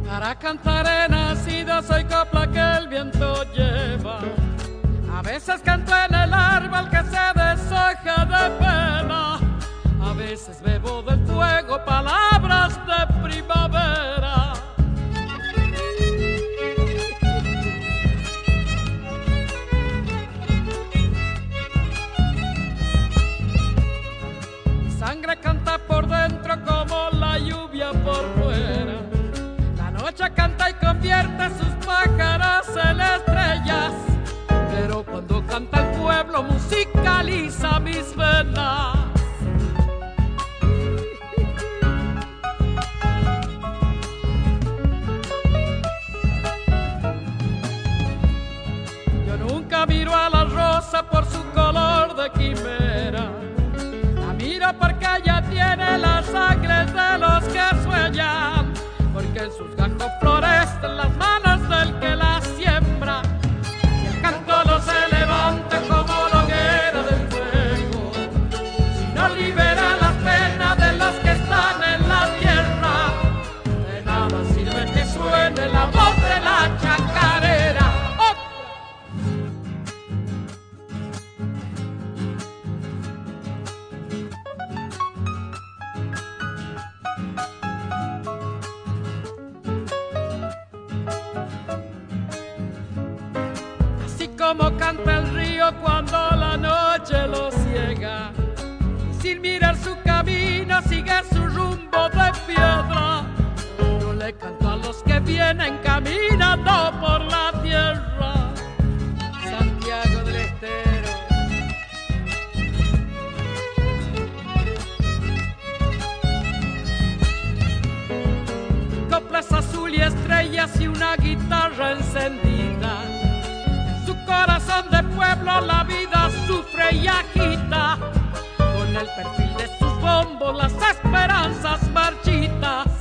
Para cantar he nacido, soy copla que el viento lleva. A veces canto en el árbol que se deshoja de pena. A veces bebo del fuego palabras de primavera. Mi sangre canta por dentro como la lluvia por fuera. La noche canta y convierte sus pájaros en estrellas. Pero cuando canta el pueblo musicaliza mis venas. Yo nunca miro a la rosa por su color de quimera. La miro porque ella tiene la sangre de los que sueñan. Porque en sus gajos florecen las manos del que la siembra. Y el canto no se levanta como la hoguera del fuego, sino libera las penas de los que están en la tierra. De nada sirve que suene la voz de la chacarera. Como canta el río cuando la noche lo ciega, y sin mirar su camino sigue su rumbo de piedra. Yo le canto a los que vienen caminando por la tierra. Santiago del Estero. Coplas azul y estrellas y una guitarra encendida. Corazón de pueblo la vida sufre y agita, con el perfil de sus bombos las esperanzas marchitas.